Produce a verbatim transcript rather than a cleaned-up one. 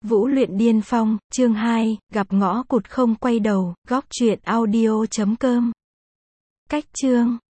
Vũ luyện điên phong, chương hai, gặp ngõ cụt không quay đầu, góc truyện audio chấm com. Cách chương